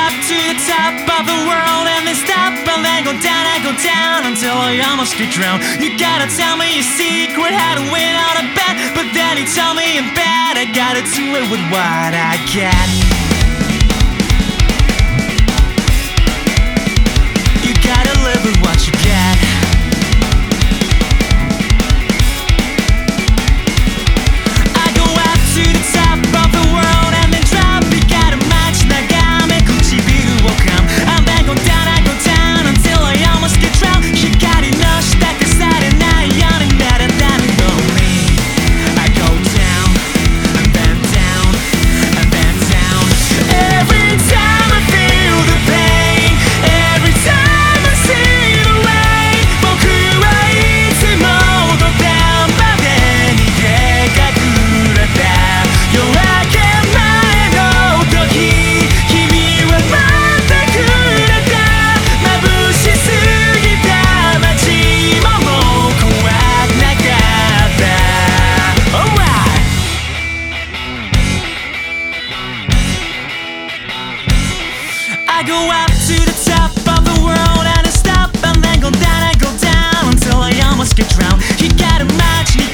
up to the top of the world and then stop and then I go down until I almost get drowned. You gotta tell me your secret, how to win on a bet, but then you tell me in bed I gotta do it with what I get. You gotta live with what you get. I go up to the top of the world and then drop. You gotta match 나가면唇を噛む and then go down until I almost get drowned. 光の下消されないようにならないのに I go down and then down and then down. Every time I feel the pain, every time I see the rain, 僕はいつも土壇場で逃げ隠れた夜明け前の時、君は待ってくれた。眩しすぎた街ももう怖くなかった。 Alright! I go up to the top of the world and I stop and then go down until I almost get drowned. You gotta match me